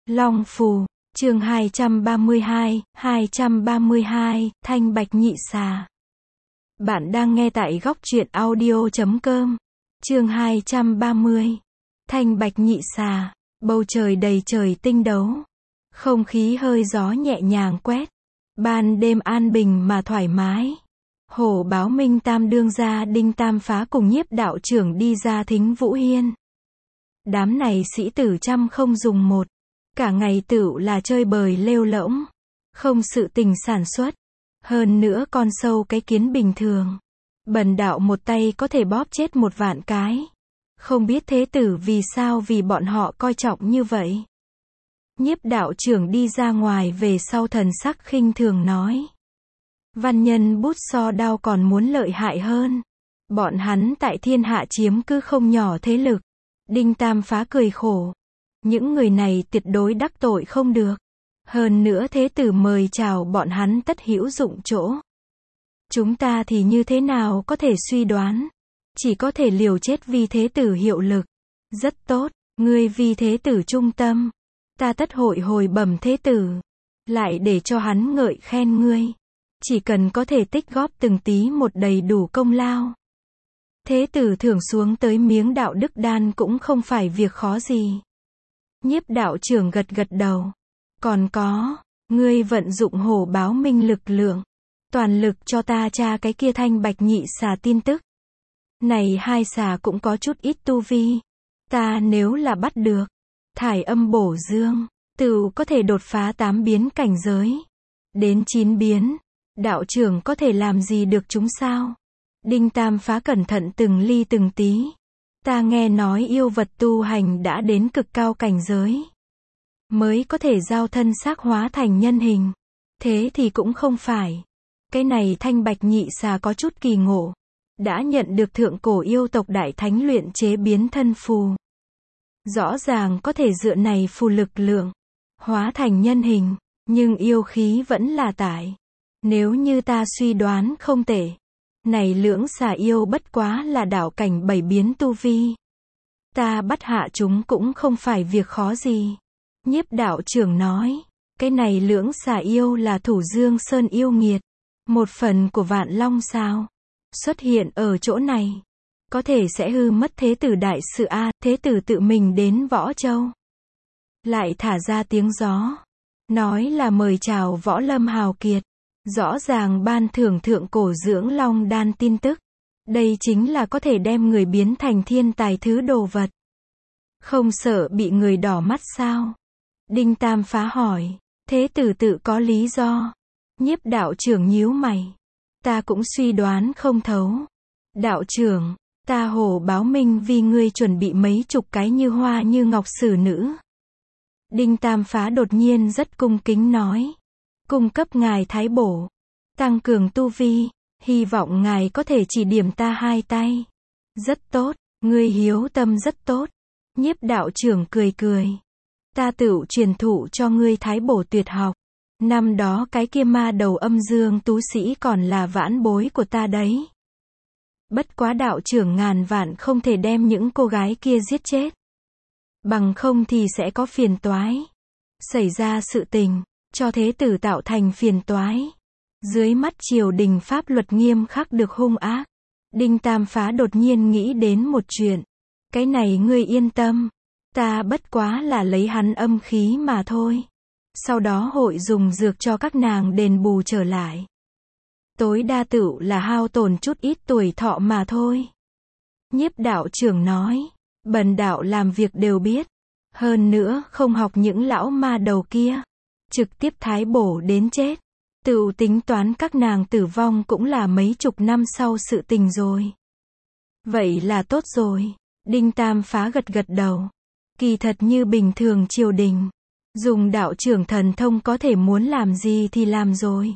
Long Phù, chương 232, Thanh Bạch Nhị Xà. Bạn đang nghe tại góc truyện audio.com. Chương 230. Thanh Bạch Nhị Xà. Bầu trời đầy trời tinh đấu. Không khí hơi gió nhẹ nhàng quét. Ban đêm an bình mà thoải mái. Hổ Báo Minh Tam đương gia Đinh Tam Phá cùng Nhiếp đạo trưởng đi ra thính Vũ Hiên. Đám này sĩ tử trăm không dùng một. Cả ngày tựu là chơi bời lêu lỗng. Không sự tình sản xuất. Hơn nữa con sâu cái kiến bình thường. Bần đạo một tay có thể bóp chết 1.000 cái. Không biết thế tử vì sao vì bọn họ coi trọng như vậy. Nhiếp đạo trưởng đi ra ngoài về sau thần sắc khinh thường nói. Văn nhân bút so đao còn muốn lợi hại hơn. Bọn hắn tại thiên hạ chiếm cứ không nhỏ thế lực. Đinh Tam Phá cười khổ. Những người này tuyệt đối đắc tội không được. Hơn nữa thế tử mời chào bọn hắn tất hữu dụng chỗ. Chúng ta thì như thế nào có thể suy đoán. Chỉ có thể liều chết vì thế tử hiệu lực. Rất tốt, ngươi vì thế tử trung tâm. Ta tất hội hồi bẩm thế tử. Lại để cho hắn ngợi khen ngươi. Chỉ cần có thể tích góp từng tí một đầy đủ công lao. Thế tử thưởng xuống tới miếng đạo đức đan cũng không phải việc khó gì. Nhiếp đạo trưởng gật gật đầu. Còn có, ngươi vận dụng Hổ Báo Minh lực lượng. Toàn lực cho ta tra cái kia Thanh Bạch Nhị Xà tin tức. Này hai xà cũng có chút ít tu vi. Ta nếu là bắt được, thải âm bổ dương, tựu có thể đột phá 8 biến cảnh giới. Đến 9 biến, đạo trưởng có thể làm gì được chúng sao? Đinh Tam Phá cẩn thận từng ly từng tí. Ta nghe nói yêu vật tu hành đã đến cực cao cảnh giới. Mới có thể giao thân xác hóa thành nhân hình. Thế thì cũng không phải. Cái này Thanh Bạch Nhị Xà có chút kỳ ngộ. Đã nhận được thượng cổ yêu tộc đại thánh luyện chế biến thân phù. Rõ ràng có thể dựa này phù lực lượng. Hóa thành nhân hình. Nhưng yêu khí vẫn là tại. Nếu như ta suy đoán không tệ. Này lưỡng xà yêu bất quá là đạo cảnh 7 biến tu vi. Ta bắt hạ chúng cũng không phải việc khó gì. Nhiếp đạo trưởng nói. Cái này lưỡng xà yêu là Thủ Dương Sơn yêu nghiệt. Một phần của Vạn Long sao. Xuất hiện ở chỗ này. Có thể sẽ hư mất thế tử đại sự a. Thế tử tự mình đến Võ Châu. Lại thả ra tiếng gió. Nói là mời chào Võ Lâm hào kiệt. Rõ ràng ban thưởng thượng cổ dưỡng long đan tin tức. Đây chính là có thể đem người biến thành thiên tài thứ đồ vật. Không sợ bị người đỏ mắt sao? Đinh Tam Phá hỏi. Thế tử tự có lý do. Nhiếp đạo trưởng nhíu mày. Ta cũng suy đoán không thấu. Đạo trưởng, ta Hổ Báo Minh vì ngươi chuẩn bị mấy chục cái như hoa như ngọc xử nữ. Đinh Tam Phá đột nhiên rất cung kính nói. Cung cấp ngài thái bổ. Tăng cường tu vi. Hy vọng ngài có thể chỉ điểm ta 2 tay. Rất tốt, ngươi hiếu tâm rất tốt. Nhiếp đạo trưởng cười cười. Ta tựu truyền thụ cho ngươi thái bổ tuyệt học. Năm đó cái kia ma đầu âm dương tú sĩ còn là vãn bối của ta đấy. Bất quá đạo trưởng ngàn vạn không thể đem những cô gái kia giết chết. Bằng không thì sẽ có phiền toái. Xảy ra sự tình, cho thế tử tạo thành phiền toái. Dưới mắt triều đình pháp luật nghiêm khắc được hung ác. Đinh Tam Phá đột nhiên nghĩ đến một chuyện. Cái này ngươi yên tâm. Ta bất quá là lấy hắn âm khí mà thôi. Sau đó hội dùng dược cho các nàng đền bù trở lại. Tối đa tựu là hao tổn chút ít tuổi thọ mà thôi. Nhiếp đạo trưởng nói. Bần đạo làm việc đều biết. Hơn nữa không học những lão ma đầu kia. Trực tiếp thái bổ đến chết. Tựu tính toán các nàng tử vong cũng là mấy chục năm sau sự tình rồi. Vậy là tốt rồi. Đinh Tam Phá gật gật đầu. Kỳ thật như bình thường triều đình. Dùng đạo trưởng thần thông có thể muốn làm gì thì làm rồi.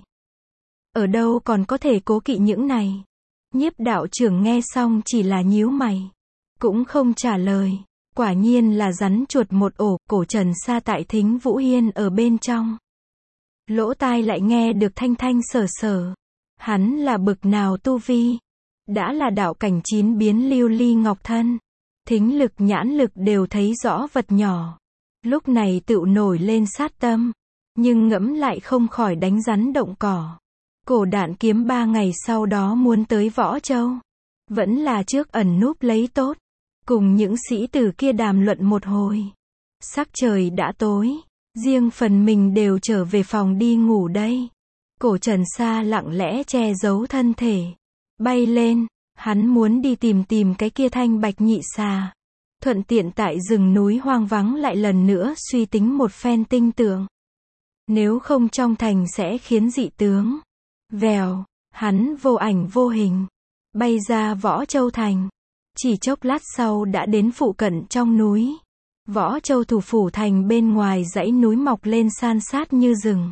Ở đâu còn có thể cố kỵ những này. Nhiếp đạo trưởng nghe xong chỉ là nhíu mày. Cũng không trả lời. Quả nhiên là rắn chuột một ổ. Cổ Trần Sa tại thính Vũ Hiên ở bên trong. Lỗ tai lại nghe được thanh thanh sở sở. Hắn là bực nào tu vi. Đã là đạo cảnh 9 biến lưu ly ngọc thân. Thính lực nhãn lực đều thấy rõ vật nhỏ. Lúc này tựu nổi lên sát tâm, nhưng ngẫm lại không khỏi đánh rắn động cỏ. Cổ Đạn Kiếm 3 ngày sau đó muốn tới Võ Châu, vẫn là trước ẩn núp lấy tốt, cùng những sĩ tử kia đàm luận một hồi. Sắc trời đã tối, riêng phần mình đều trở về phòng đi ngủ đây. Cổ Trần Sa lặng lẽ che giấu thân thể, bay lên, hắn muốn đi tìm cái kia thanh bạch nhị xà. Thuận tiện tại rừng núi hoang vắng lại lần nữa suy tính một phen tinh tưởng. Nếu không trong thành sẽ khiến dị tướng. Vèo, hắn vô ảnh vô hình, bay ra Võ Châu thành. Chỉ chốc lát sau đã đến phụ cận trong núi. Võ Châu thủ phủ thành bên ngoài dãy núi mọc lên san sát như rừng.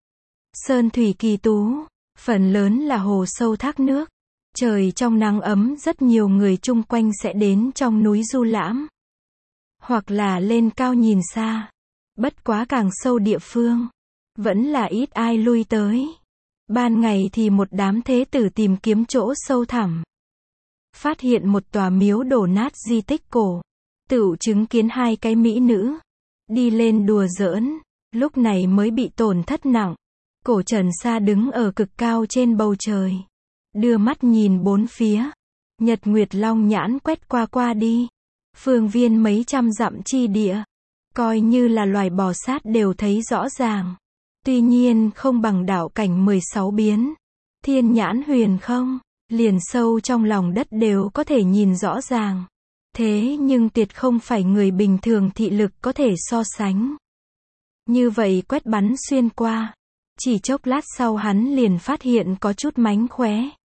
Sơn thủy kỳ tú, phần lớn là hồ sâu thác nước. Trời trong nắng ấm rất nhiều người chung quanh sẽ đến trong núi du lãm. Hoặc là lên cao nhìn xa. Bất quá càng sâu địa phương, vẫn là ít ai lui tới. Ban ngày thì một đám thế tử tìm kiếm chỗ sâu thẳm. Phát hiện một tòa miếu đổ nát di tích cổ. Tựu chứng kiến hai cái mỹ nữ. Đi lên đùa giỡn, lúc này mới bị tổn thất nặng. Cổ Trần Sa đứng ở cực cao trên bầu trời. Đưa mắt nhìn bốn phía. Nhật Nguyệt Long nhãn quét qua đi. Phương viên mấy trăm dặm chi địa. Coi như là loài bò sát đều thấy rõ ràng. Tuy nhiên không bằng đạo cảnh 16 biến. Thiên nhãn huyền không, liền sâu trong lòng đất đều có thể nhìn rõ ràng. Thế nhưng tuyệt không phải người bình thường thị lực có thể so sánh. Như vậy quét bắn xuyên qua. Chỉ chốc lát sau hắn liền phát hiện có chút mánh khóe.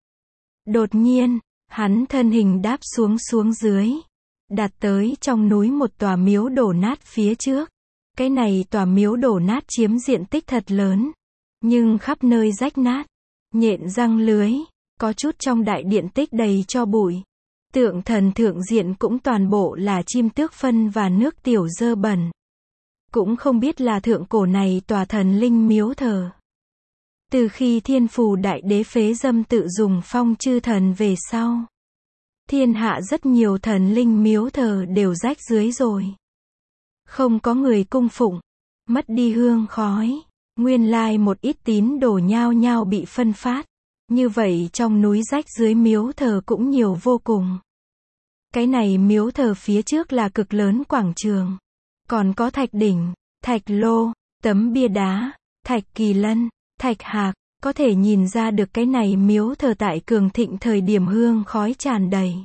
Đột nhiên, hắn thân hình đáp xuống dưới. Đạt tới trong núi một tòa miếu đổ nát phía trước. Cái này tòa miếu đổ nát chiếm diện tích thật lớn. Nhưng khắp nơi rách nát. Nhện răng lưới. Có chút trong đại điện tích đầy cho bụi. Tượng thần thượng diện cũng toàn bộ là chim tước phân và nước tiểu dơ bẩn. Cũng không biết là thượng cổ này tòa thần linh miếu thờ. Từ khi Thiên Phù Đại Đế phế dâm tự dùng phong chư thần về sau. Thiên hạ rất nhiều thần linh miếu thờ đều rách dưới rồi. Không có người cung phụng. Mất đi hương khói. Nguyên lai một ít tín đồ nhao nhao bị phân phát. Như vậy trong núi rách dưới miếu thờ cũng nhiều vô cùng. Cái này miếu thờ phía trước là cực lớn quảng trường. Còn có thạch đỉnh, thạch lô, tấm bia đá, thạch kỳ lân, thạch hạc. Có thể nhìn ra được cái này miếu thờ tại cường thịnh thời điểm hương khói tràn đầy.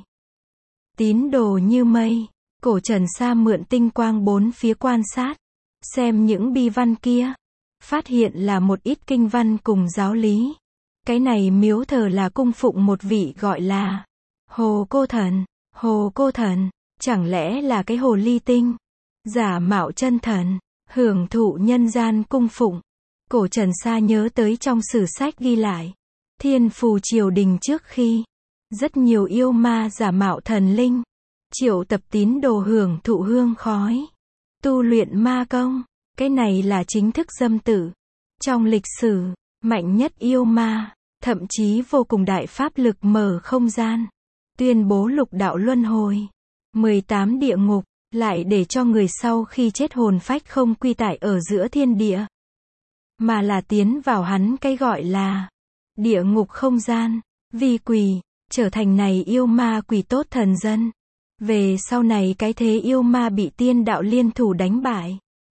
Tín đồ như mây. Cổ Trần Sa mượn tinh quang bốn phía quan sát. Xem những bi văn kia. Phát hiện là một ít kinh văn cùng giáo lý. Cái này miếu thờ là cung phụng một vị gọi là Hồ Cô Thần. Hồ Cô Thần, chẳng lẽ là cái hồ ly tinh? Giả mạo chân thần, hưởng thụ nhân gian cung phụng. Cổ Trần Sa nhớ tới trong sử sách ghi lại. Thiên Phù triều đình trước khi. Rất nhiều yêu ma giả mạo thần linh. Triệu tập tín đồ hưởng thụ hương khói. Tu luyện ma công. Cái này là chính thức dâm tử. Trong lịch sử, mạnh nhất yêu ma. Thậm chí vô cùng đại pháp lực mở không gian. Tuyên bố lục đạo luân hồi. 18 địa ngục. Lại để cho người sau khi chết hồn phách không quy tại ở giữa thiên địa. Mà là tiến vào hắn cái gọi là địa ngục không gian. Vi quỷ. Trở thành này yêu ma quỷ tốt thần dân. Về sau này cái thế yêu ma bị tiên đạo liên thủ đánh bại.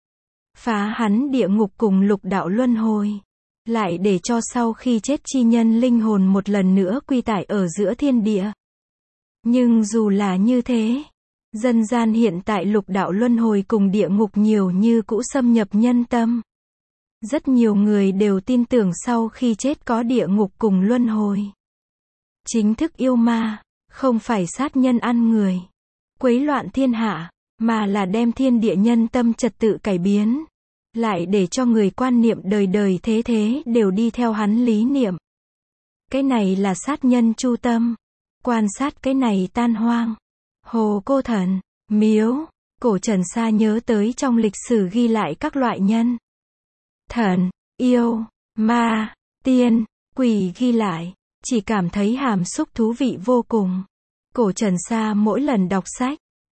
Phá hắn địa ngục cùng lục đạo luân hồi. Lại để cho sau khi chết chi nhân linh hồn một lần nữa quy tại ở giữa thiên địa. Nhưng dù là như thế, dân gian hiện tại lục đạo luân hồi cùng địa ngục nhiều như cũ xâm nhập nhân tâm. Rất nhiều người đều tin tưởng sau khi chết có địa ngục cùng luân hồi. Chính thức yêu ma, không phải sát nhân ăn người, quấy loạn thiên hạ, mà là đem thiên địa nhân tâm trật tự cải biến. Lại để cho người quan niệm đời đời thế thế đều đi theo hắn lý niệm. Cái này là sát nhân chu tâm. Quan sát cái này tan hoang. Hồ Cô Thần, miếu. Cổ Trần Sa nhớ tới trong lịch sử ghi lại các loại nhân. Thần, yêu, ma, tiên, quỷ ghi lại. Chỉ cảm thấy hàm xúc thú vị vô cùng. Cổ Trần Sa mỗi lần đọc sách,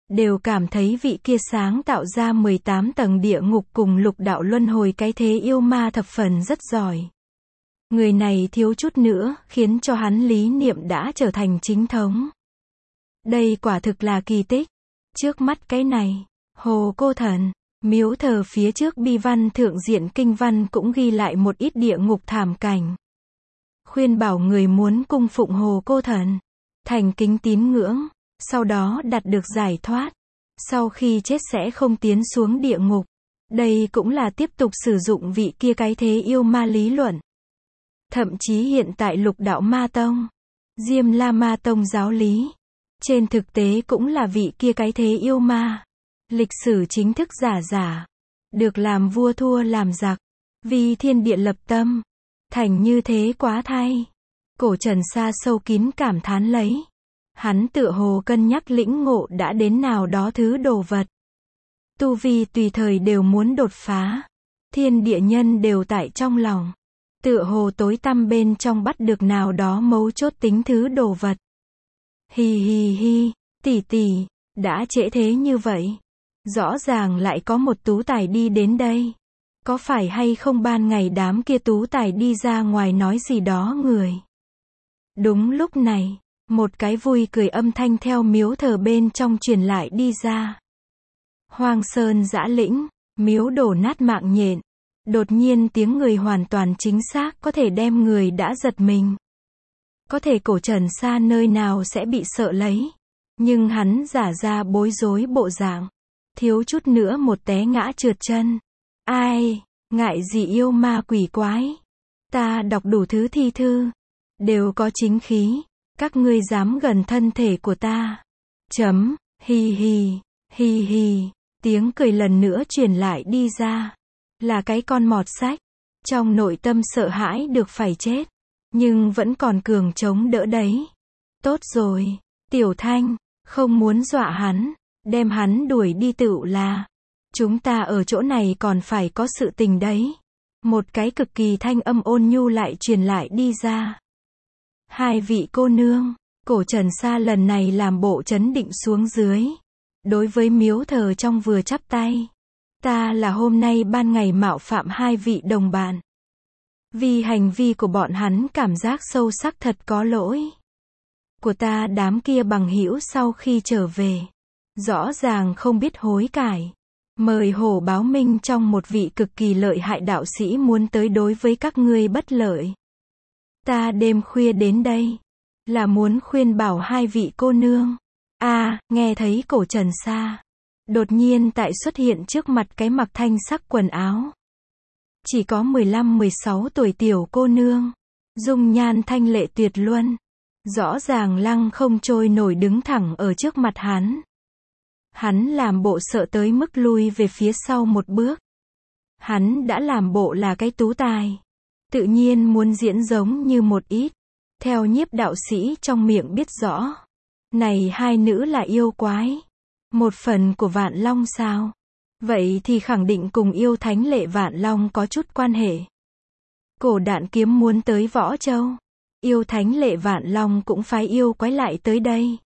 đều cảm thấy vị kia sáng tạo ra 18 tầng địa ngục cùng lục đạo luân hồi cái thế yêu ma thập phần rất giỏi. Người này thiếu chút nữa, khiến cho hắn lý niệm đã trở thành chính thống. Đây quả thực là kỳ tích. Trước mắt cái này, Hồ Cô Thần, miếu thờ phía trước bi văn thượng diện kinh văn cũng ghi lại một ít địa ngục thảm cảnh. Khuyên bảo người muốn cung phụng Hồ Cô Thần, thành kính tín ngưỡng, sau đó đạt được giải thoát. Sau khi chết sẽ không tiến xuống địa ngục. Đây cũng là tiếp tục sử dụng vị kia cái thế yêu ma lý luận. Thậm chí hiện tại Lục Đạo Ma Tông, Diêm La Ma Tông giáo lý, trên thực tế cũng là vị kia cái thế yêu ma. Lịch sử chính thức giả, được làm vua thua làm giặc, vì thiên địa lập tâm, thành như thế quá thay. Cổ Trần Sa sâu kín cảm thán lấy. Hắn tựa hồ cân nhắc lĩnh ngộ đã đến nào đó thứ đồ vật. Tu vi tùy thời đều muốn đột phá. Thiên địa nhân đều tại trong lòng. Tựa hồ tối tăm bên trong bắt được nào đó mấu chốt tính thứ đồ vật. Hi, tỷ tỷ, đã trễ thế như vậy. Rõ ràng lại có một tú tài đi đến đây. Có phải hay không ban ngày đám kia tú tài đi ra ngoài nói gì đó người. Đúng lúc này, một cái vui cười âm thanh theo miếu thờ bên trong truyền lại đi ra. Hoang sơn dã lĩnh, miếu đổ nát mạng nhện. Đột nhiên tiếng người hoàn toàn chính xác có thể đem người đã giật mình. Có thể Cổ Trần Sa nơi nào sẽ bị sợ lấy. Nhưng hắn giả ra bối rối bộ dạng. Thiếu chút nữa một té ngã trượt chân. Ai, ngại gì yêu ma quỷ quái. Ta đọc đủ thứ thi thư. Đều có chính khí. Các ngươi dám gần thân thể của ta. Hi, tiếng cười lần nữa truyền lại đi ra. Là cái con mọt sách. Trong nội tâm sợ hãi được phải chết. Nhưng vẫn còn cường chống đỡ đấy. Tốt rồi, Tiểu Thanh, không muốn dọa hắn. Đem hắn đuổi đi tựu là. Chúng ta ở chỗ này còn phải có sự tình đấy. Một cái cực kỳ thanh âm ôn nhu lại truyền lại đi ra. Hai vị cô nương, Cổ Trần Sa lần này làm bộ trấn định xuống dưới. Đối với miếu thờ trong vừa chắp tay. Ta là hôm nay ban ngày mạo phạm hai vị đồng bạn. Vì hành vi của bọn hắn cảm giác sâu sắc thật có lỗi. Của ta đám kia bằng hữu sau khi trở về. Rõ ràng không biết hối cải. Mời hổ báo minh trong một vị cực kỳ lợi hại đạo sĩ muốn tới đối với các ngươi bất lợi. Ta đêm khuya đến đây. Là muốn khuyên bảo hai vị cô nương. Nghe thấy Cổ Trần Sa. Đột nhiên tại xuất hiện trước mặt cái mặc thanh sắc quần áo. Chỉ có 15-16 tuổi tiểu cô nương. Dung nhan thanh lệ tuyệt luân. Rõ ràng lăng không trôi nổi đứng thẳng ở trước mặt hắn. Hắn làm bộ sợ tới mức lui về phía sau một bước. Hắn đã làm bộ là cái tú tài. Tự nhiên muốn diễn giống như một ít. Theo nhiếp đạo sĩ trong miệng biết rõ. Này hai nữ là yêu quái. Một phần của Vạn Long sao? Vậy thì khẳng định cùng yêu thánh lệ Vạn Long có chút quan hệ. Cổ Đạn Kiếm muốn tới Võ Châu. Yêu thánh lệ Vạn Long cũng phái yêu quái lại tới đây.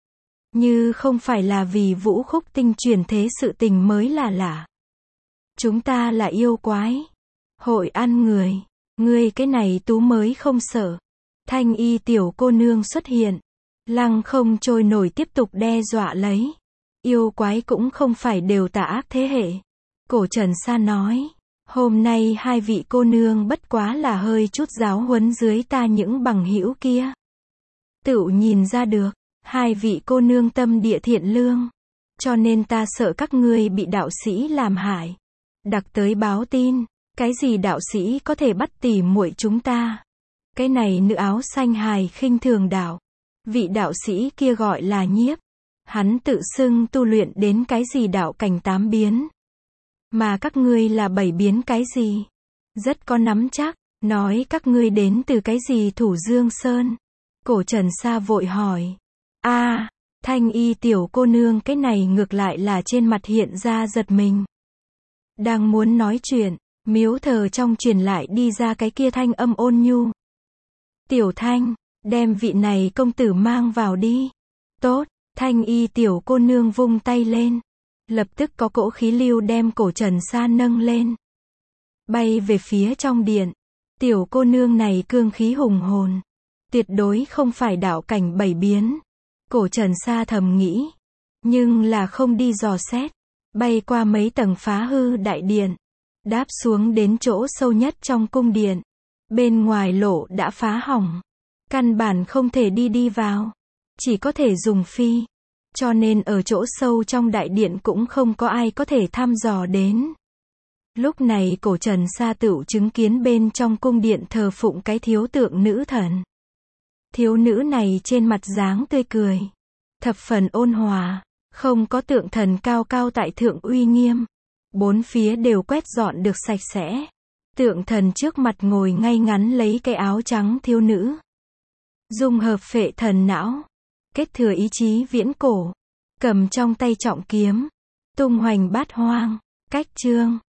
Như không phải là vì Vũ Khúc Tinh truyền thế sự tình mới là lạ. Chúng ta là yêu quái. Hội ăn người. Ngươi cái này tú mới không sợ. Thanh y tiểu cô nương xuất hiện. Lăng không trôi nổi tiếp tục đe dọa lấy. Yêu quái cũng không phải đều tà ác thế hệ. Cổ Trần Sa nói. Hôm nay hai vị cô nương bất quá là hơi chút giáo huấn dưới ta những bằng hữu kia. Tựu nhìn ra được. Hai vị cô nương tâm địa thiện lương. Cho nên ta sợ các ngươi bị đạo sĩ làm hại. Đặc tới báo tin. Cái gì đạo sĩ có thể bắt tỉ muội chúng ta. Cái này nữ áo xanh hài khinh thường đạo. Vị đạo sĩ kia gọi là Nhiếp. Hắn tự xưng tu luyện đến cái gì đạo cảnh 8 biến. Mà các ngươi là 7 biến cái gì. Rất có nắm chắc. Nói các ngươi đến từ cái gì Thủ Dương Sơn. Cổ Trần Sa vội hỏi. Thanh y tiểu cô nương cái này ngược lại là trên mặt hiện ra giật mình. Đang muốn nói chuyện. Miếu thờ trong truyền lại đi ra cái kia thanh âm ôn nhu. Tiểu Thanh, đem vị này công tử mang vào đi. Tốt, Thanh y tiểu cô nương vung tay lên. Lập tức có cỗ khí lưu đem cổ Trần Sa nâng lên. Bay về phía trong điện. Tiểu cô nương này cương khí hùng hồn. Tuyệt đối không phải đạo cảnh bảy biến. Cổ Trần Sa thầm nghĩ. Nhưng là không đi dò xét. Bay qua mấy tầng phá hư đại điện. Đáp xuống đến chỗ sâu nhất trong cung điện. Bên ngoài lộ đã phá hỏng. Căn bản không thể đi vào. Chỉ có thể dùng phi. Cho nên ở chỗ sâu trong đại điện cũng không có ai có thể thăm dò đến. Lúc này cổ Trần Sa tựu chứng kiến bên trong cung điện thờ phụng cái thiếu tượng nữ thần. Thiếu nữ này trên mặt dáng tươi cười. Thập phần ôn hòa. Không có tượng thần cao cao tại thượng uy nghiêm. Bốn phía đều quét dọn được sạch sẽ. Tượng thần trước mặt ngồi ngay ngắn lấy cái áo trắng thiếu nữ. Dung hợp phệ thần não. Kết thừa ý chí viễn cổ. Cầm trong tay trọng kiếm. Tung hoành bát hoang. Cách chương.